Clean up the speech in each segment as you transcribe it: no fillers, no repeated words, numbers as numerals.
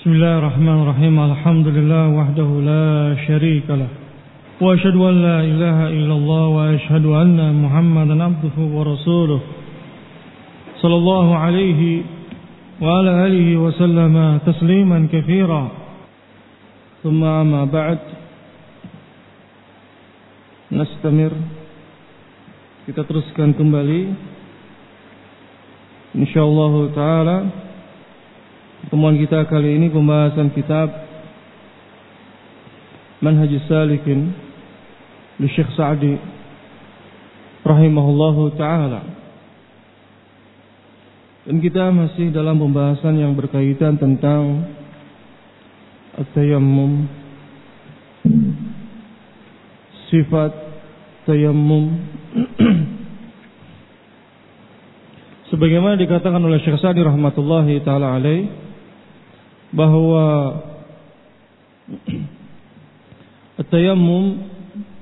Bismillahirrahmanirrahim. Alhamdulillah wahdahu la syarika lah. Wa asyhadu an la ilaha illallah wa asyhadu anna Muhammadan abduhu wa rasuluh. Sallallahu alaihi wa ala alihi wa sallama tasliman katsira. Thumma amma ba'd. Nastamir. Kita teruskan kembali insyaallah taala. Pertemuan kita kali ini pembahasan kitab Manhajus Salikin li Syekh Sa'di rahimahullahu ta'ala. Dan kita masih dalam pembahasan yang berkaitan tentang at-tayammum, sifat tayammum. Sebagaimana dikatakan oleh Syekh Sa'di rahmatullahi ta'ala alaih, bahwa at-tayammum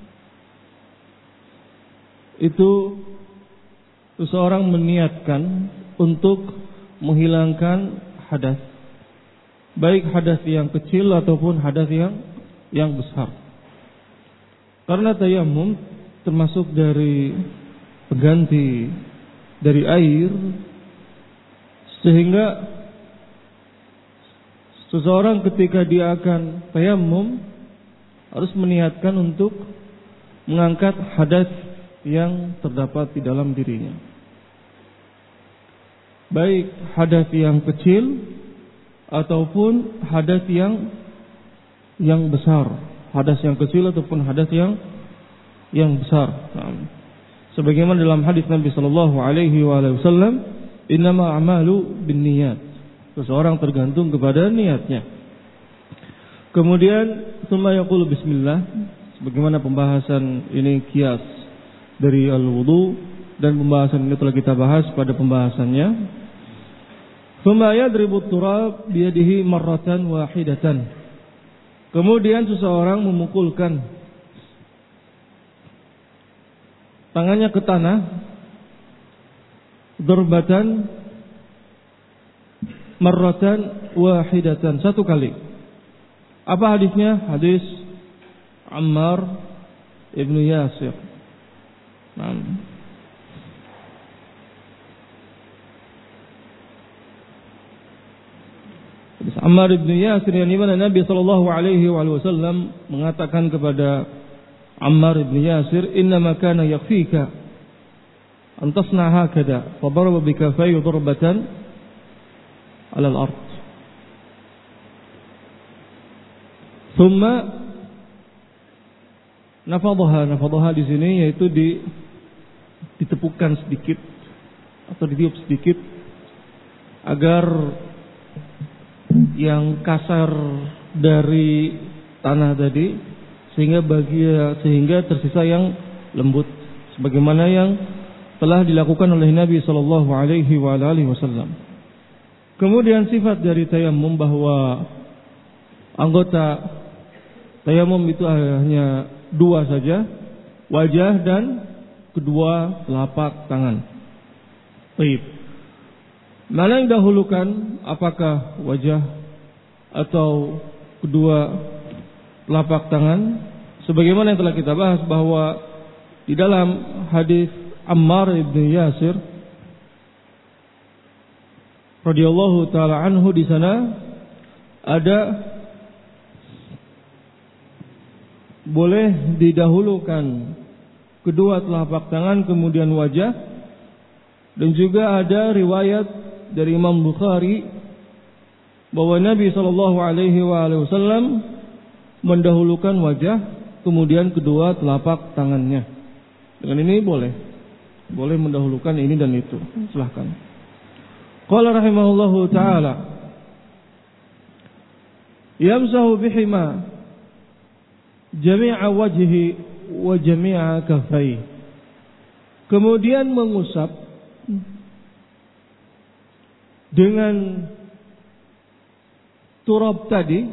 itu seseorang meniatkan untuk menghilangkan hadas, baik hadas yang kecil ataupun hadas yang besar. Karena tayammum termasuk dari pengganti dari air, sehingga seseorang ketika dia akan tayammum harus meniatkan untuk mengangkat hadas yang terdapat di dalam dirinya, baik hadas yang kecil ataupun hadas yang besar, hadas yang kecil ataupun hadas yang besar. Sebagaimana dalam hadis Nabi sallallahu alaihi wasallam, innama a'malu binniyat. Seseorang tergantung kepada niatnya. Kemudian tsumma yaqulu bismillah, sebagaimana pembahasan ini kias dari al-wudu, dan pembahasan ini telah kita bahas pada pembahasannya. Tsumma yadribu turab biyadihi marratan wahidatan. Kemudian seseorang memukulkan tangannya ke tanah, darbatan marratan wahidatan, satu kali. Apa hadisnya? Hadis Ammar ibnu Yasir. Hadis Ammar ibnu Yasir, yang dimana Nabi sallallahu alaihi wasallam mengatakan kepada Ammar ibnu Yasir, innama kana yakfika an tasna hakada, fa daraba bikafayhi darbatan ala al-ard. Thumma nafadhaha di sini yaitu ditepukkan sedikit atau ditiup sedikit agar yang kasar dari tanah tadi sehingga tersisa yang lembut, sebagaimana yang telah dilakukan oleh Nabi sallallahu alaihi wasallam. Kemudian sifat dari tayammum, bahwa anggota tayammum itu hanya dua saja, wajah dan kedua telapak tangan. Baik. Mana yang dahulukan, apakah wajah atau kedua telapak tangan? Sebagaimana yang telah kita bahas, bahwa di dalam hadis Ammar ibn Yasir radhiyallahu taala anhu, di sana ada boleh didahulukan kedua telapak tangan kemudian wajah, dan juga ada riwayat dari Imam Bukhari bahwa Nabi sallallahu alaihi wasallam mendahulukan wajah kemudian kedua telapak tangannya. Dengan ini boleh mendahulukan ini dan itu, silahkan. Qala rahimahullahu ta'ala, yamsahu bihima jami'a wajhi wa jami'a kaffai. Kemudian mengusap dengan turab tadi,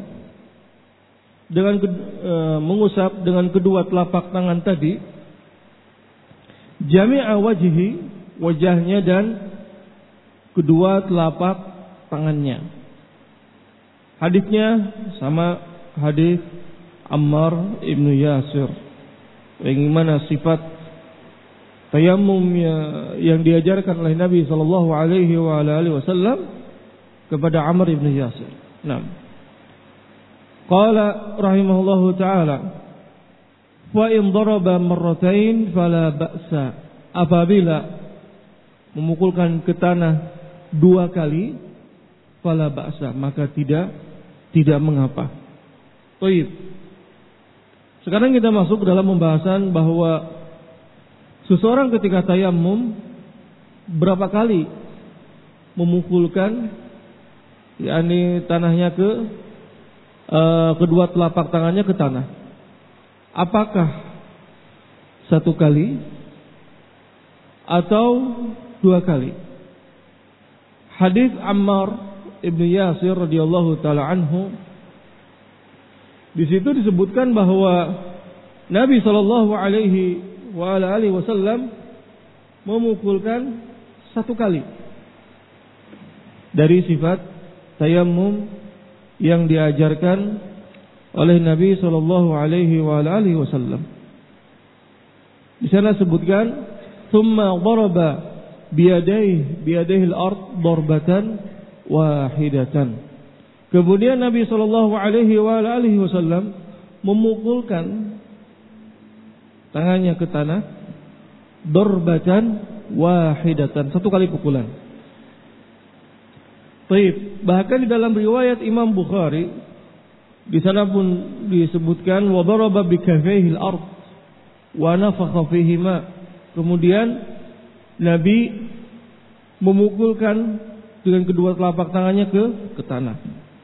mengusap dengan kedua telapak tangan tadi, jami'a wajhi, wajahnya dan kedua telapak tangannya. Hadisnya sama hadis Ammar ibnu Yasir, yang mana sifat tayammum yang diajarkan oleh Nabi sallallahu alaihi wasallam kepada Ammar ibnu Yasir. Nah, qala rahimahullahu taala, wa in daraba marratain fala ba'sa. Apabila memukulkan ke tanah 2 kali, fala ba'sa, maka tidak mengapa. Baik. Sekarang kita masuk ke dalam pembahasan bahwa seseorang ketika tayammum berapa kali memukulkan, yakni tanahnya ke kedua telapak tangannya ke tanah. Apakah 1 kali atau 2 kali? Hadis Ammar ibnu Yasir radhiyallahu taala anhu, di situ disebutkan bahwa Nabi sallallahu alaihi wasallam memukulkan 1 kali dari sifat tayammum yang diajarkan oleh Nabi sallallahu alaihi wasallam. Di sana sebutkan thumma daraba biyadaihi al-ard darbatan wahidatan. Kemudian Nabi sallallahu alaihi wasallam memukulkan tangannya ke tanah darbatan wahidatan, 1 kali pukulan. Baik, bahkan di dalam riwayat Imam Bukhari di sana pun disebutkan wa daraba bi kaffaihi al-ard wa nafakha fihima. Kemudian Nabi memukulkan dengan kedua telapak tangannya ke tanah.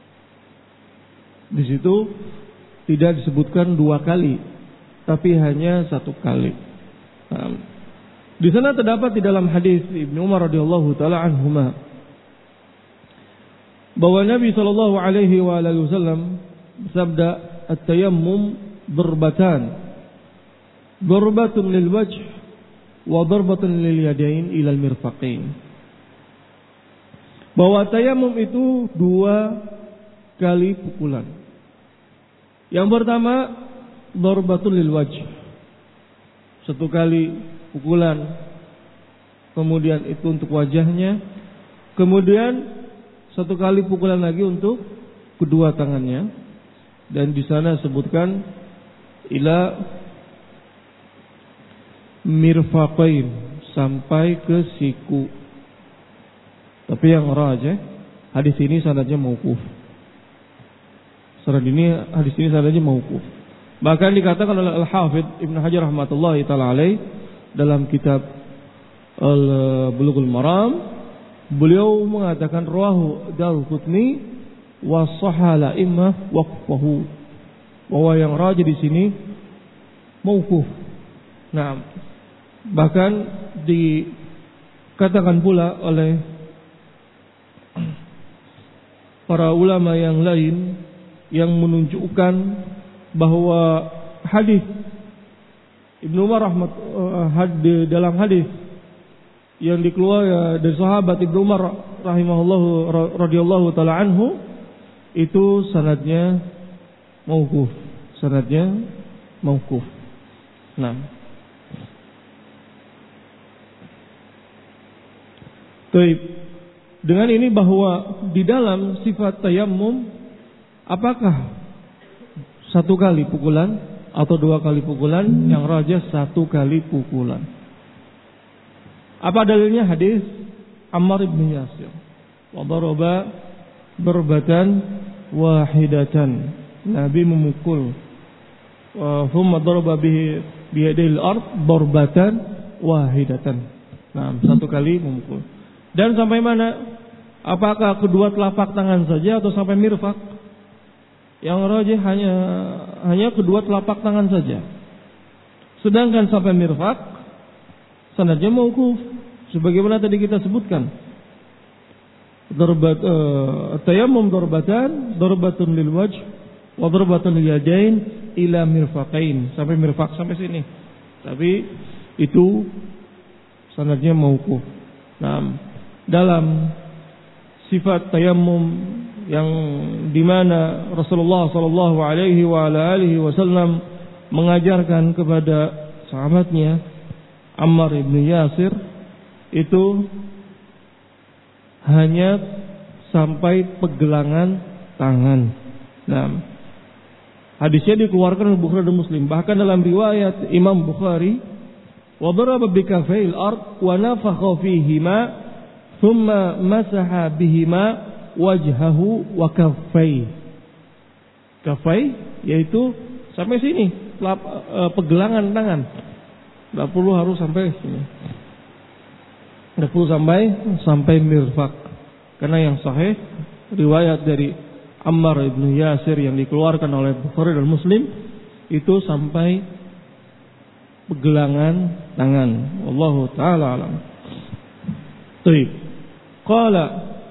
Di situ tidak disebutkan 2 kali, tapi hanya 1 kali. Nah, di sana terdapat di dalam hadis Ibnu Umar radhiyallahu taala anhuma bahwa Nabi sallallahu alaihi wasallam bersabda, "At-tayammum darbatan. Darbatun lil wajh wa darbatun lil yadain ila al-mirfaqain." Bahwa tayammum itu 2 kali pukulan. Yang pertama darbatun lil wajh, 1 kali pukulan, kemudian itu untuk wajahnya, kemudian 1 kali pukulan lagi untuk kedua tangannya, dan di sana sebutkan ila mirfaqain, sampai ke siku. Tapi yang rajih, hadis ini sanadnya mauquf. Hadis ini sanadnya mauquf. Bahkan dikatakan oleh Al-Hafidz Ibnu Hajar rahmatullahi taala alaih dalam kitab Bulughul Maram, beliau mengatakan rawahu Daraqutni wa sahhala imma waqfahu, bahwa yang rajih di sini mauquf. Nah, bahkan dikatakan pula oleh para ulama yang lain yang menunjukkan bahwa hadis Ibnu Umar dalam hadis yang dikeluarkan dari sahabat Ibnu Umar rahimahullahu radhiyallahu taala anhu itu sanadnya mauquf. Nah, baik. Dengan ini bahwa di dalam sifat tayammum, apakah 1 kali pukulan atau 2 kali pukulan? Yang rajih 1 kali pukulan. Apa dalilnya? Hadis Ammar ibn Yasir, wa daraba darbatan wahidatan. Nabi memukul, thumma daraba biyadil ard darbatan wahidatan. Nah, 1 kali memukul. Dan sampai mana? Apakah kedua telapak tangan saja atau sampai mirfaq? Yang rajih hanya kedua telapak tangan saja. Sedangkan sampai mirfaq sanadnya mauquf, sebagaimana tadi kita sebutkan. Tayammum darbatun lil wajh wa darbatun lil yadain ila mirfaqain, sampai mirfaq, sampai sini. Tapi itu sanadnya mauquf. Nah, dalam sifat tayammum yang dimana Rasulullah sallallahu alaihi wasallam mengajarkan kepada sahabatnya Ammar ibn Yasir itu hanya sampai pegelangan tangan. Nah, hadisnya dikeluarkan oleh Bukhari dan Muslim. Bahkan dalam riwayat Imam Bukhari, wa daraba bi kafayil ard wa nafakha fihima thumma masaha bihima wajhahu wa kaffai. Kaffai yaitu sampai sini, pegelangan tangan. Tidak perlu harus sampai sini. Tidak perlu sampai mirfaq. Karena yang sahih riwayat dari Ammar ibn Yasir yang dikeluarkan oleh Bukhari dan Muslim itu sampai pegelangan tangan. Wallahu taala alam. Baik. Qala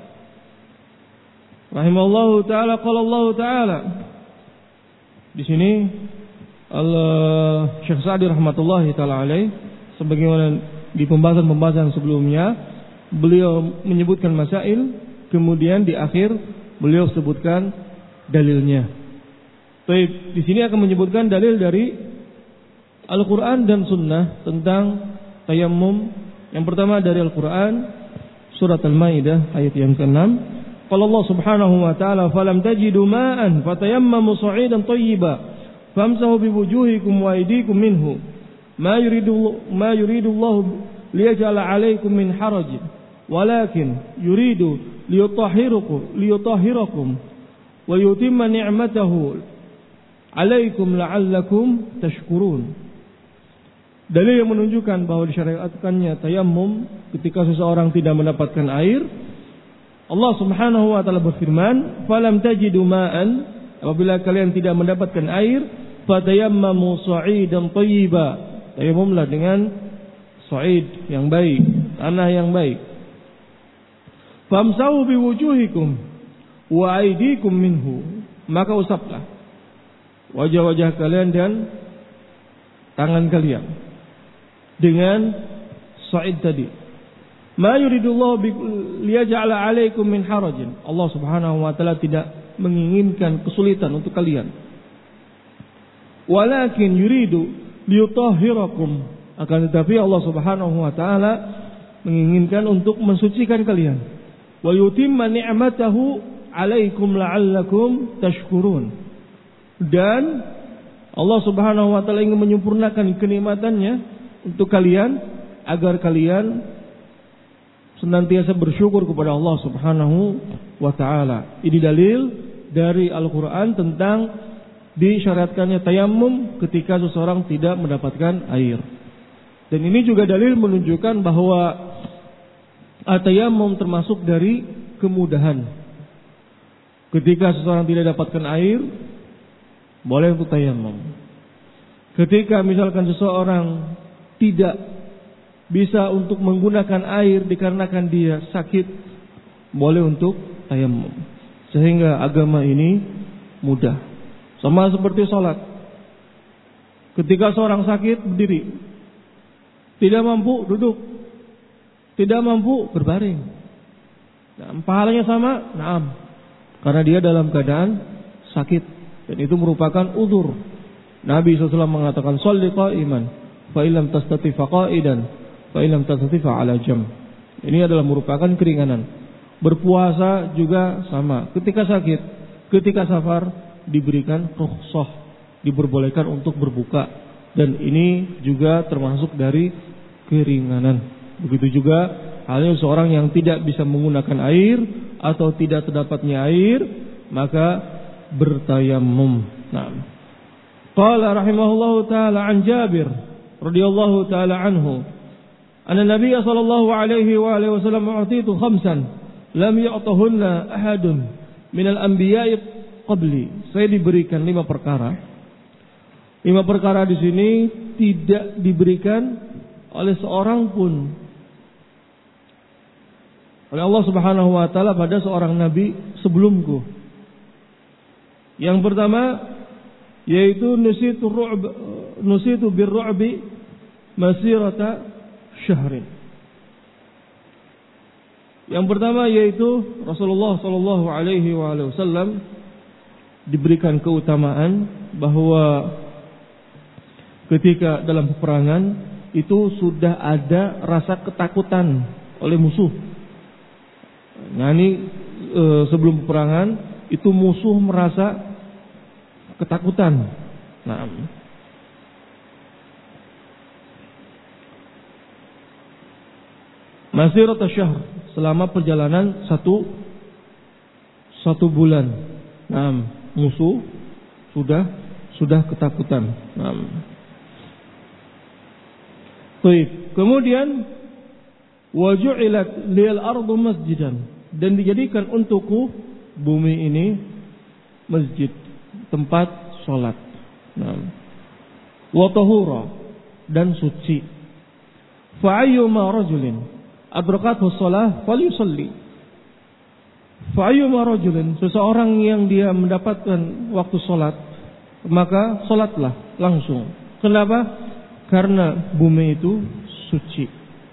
rahimallahu taala qala Allah taala. Di sini Syekh Sa'di rahmatullahi taala alaih, sebagaimana di pembahasan sebelumnya, beliau menyebutkan masail, kemudian di akhir beliau sebutkan dalilnya. Baik, di sini akan menyebutkan dalil dari Al-Qur'an dan Sunnah tentang tayammum. Yang pertama dari Al-Qur'an, surat Al-Maidah ayat yang ke-6. Qala Allah Subhanahu wa taala, "Falam tajidu ma'an fatayammamu sa'idan thayyiban famsahu biwujuhikum wa aydikum minhu ma yuridu Allah liyaj'ala 'alaykum min haraj walakin yuridu liyutahhirakum wa yutimma ni'matahu 'alaykum la'allakum tashkurun." Dalil yang menunjukkan bahwa disyariatkannya tayammum ketika seseorang tidak mendapatkan air. Allah Subhanahu wa taala berfirman, "Falam tajidu ma'an", apabila kalian tidak mendapatkan air, fatayammamu sa'idan thayyiba, tayammumlah dengan sa'id yang baik, tanah yang baik. Famsahu biwujuhikum wa aydikum minhu, maka usaplah wajah-wajah kalian dan tangan kalian dengan sa'id tadi. Ma yuridullahu liyaj'ala 'alaikum min harajin. Allah Subhanahu wa taala tidak menginginkan kesulitan untuk kalian. Walakin yuridu liyutahhirakum, akan tetapi Allah Subhanahu wa taala menginginkan untuk mensucikan kalian. Wa yutimma ni'matahu 'alaikum la'allakum tashkurun. Dan Allah Subhanahu wa taala ingin menyempurnakan kenikmatannya untuk kalian agar kalian senantiasa bersyukur kepada Allah Subhanahu wa taala. Ini dalil dari Al-Qur'an tentang disyariatkannya tayammum ketika seseorang tidak mendapatkan air. Dan ini juga dalil menunjukkan bahwa tayammum termasuk dari kemudahan. Ketika seseorang tidak dapatkan air, boleh untuk tayammum. Ketika misalkan seseorang tidak bisa untuk menggunakan air dikarenakan dia sakit, boleh untuk tayammum. Sehingga agama ini mudah. Sama seperti sholat. Ketika seorang sakit, berdiri. Tidak mampu, duduk. Tidak mampu, berbaring. Nah, pahalanya sama? Naam. Karena dia dalam keadaan sakit. Dan itu merupakan udzur. Nabi SAW mengatakan, "Sholli qa'iman, fa illam tastati fa qa'idan, fa illam tastati fa 'ala jam." Ini adalah merupakan keringanan. Berpuasa juga sama. Ketika sakit, ketika safar, diberikan rukhsah, diperbolehkan untuk berbuka. Dan ini juga termasuk dari keringanan. Begitu juga halnya seorang yang tidak bisa menggunakan air atau tidak terdapatnya air, maka bertayammum. Nah, qala rahimahullahu taala an Jabir radhiyallahu taala anhu, anna Nabiy sallallahu alaihi wa alihi wasallam u'titu khamsan lam yu'tahunna ahadun minal anbiya'i qabli. Saya diberikan 5 perkara. 5 perkara di sini tidak diberikan oleh seorang pun oleh Allah Subhanahu wa taala pada seorang nabi sebelumku. Yang pertama yaitu nusitu birru'bi masirata syahrin. Yang pertama yaitu Rasulullah sallallahu alaihi wasallam diberikan keutamaan bahwa ketika dalam peperangan itu sudah ada rasa ketakutan oleh musuh. Nah ini sebelum peperangan itu musuh merasa ketakutan. Nah, Masirat asyahr, selama perjalanan satu bulan. Nah, musuh sudah ketakutan. Nah. Baik. Kemudian waju'ilat lil ardu masjidan, dan dijadikan untukku bumi ini masjid, tempat salat. Nah. Wa tahura, dan suci. Fa ayyuma rajulin adrakathu shalah falyusalli. Fa ayyuma rajulin, seseorang yang dia mendapatkan waktu salat, maka salatlah langsung. Kenapa? Karena bumi itu suci.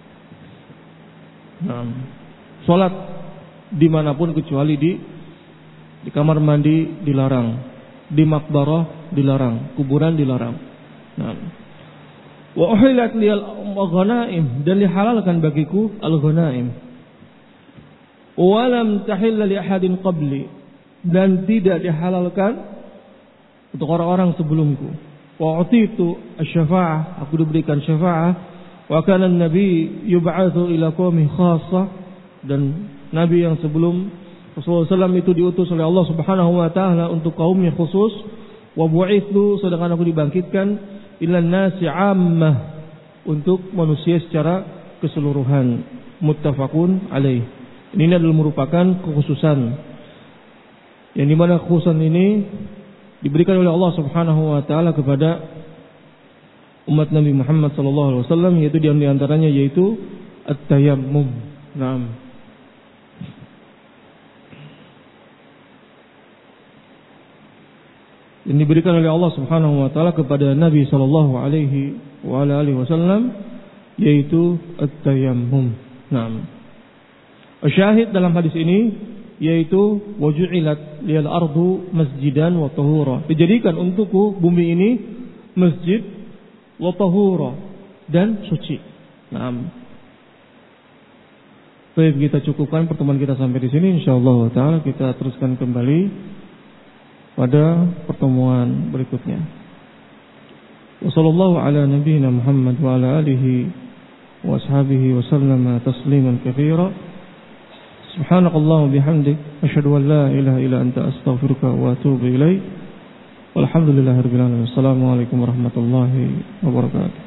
Nah, salat dimanapun kecuali di kamar mandi dilarang, di makbarah dilarang, kuburan dilarang. Nah, wa uhilat liyal ghanaim, dan dihalalkan bagiku al-ghanaim. Wa lam tahilla li ahadin qabli, dan tidak dihalalkan untuk orang-orang sebelumku. Wa utitu asy-syafa'ah, aku diberikan syafa'ah. Wa kana an-nabi yub'atsu ila qaumi khassah, dan nabi yang sebelum Rasulullah SAW itu diutus oleh Allah Subhanahu wa taala untuk kaumnya khusus. Wa bu'itsu, sedangkan aku dibangkitkan ila nasi 'ammah, untuk manusia secara keseluruhan. Muttafaqun alaih. Ini adalah merupakan kekhususan, yang dimana kekhususan ini diberikan oleh Allah Subhanahu wa taala kepada umat Nabi Muhammad sallallahu alaihi wasallam, yaitu di antaranya yaitu at-tayammum. Naam. Ini diberikan oleh Allah Subhanahu wa taala kepada Nabi sallallahu alaihi wasallam, yaitu at-tayammum. Naam. Syahid dalam hadis ini yaitu waju'ilat liyal ardu masjidan wa tahura, dijadikan untukku bumi ini masjid wa tahura, dan suci. Naam. Baik, kita cukupkan pertemuan kita sampai di sini. Insyaallah taala kita teruskan kembali pada pertemuan berikutnya. Wassallallahu ala nabiyyina Muhammad wa ala alihi wa ashabihi wa sallama tasliman katsira. Subhanakallahumma bihamdik asyhadu an la ilaha illa anta astaghfiruka wa atubu ilaik. Walhamdulillahirabbil alamin. Assalamualaikum warahmatullahi wabarakatuh.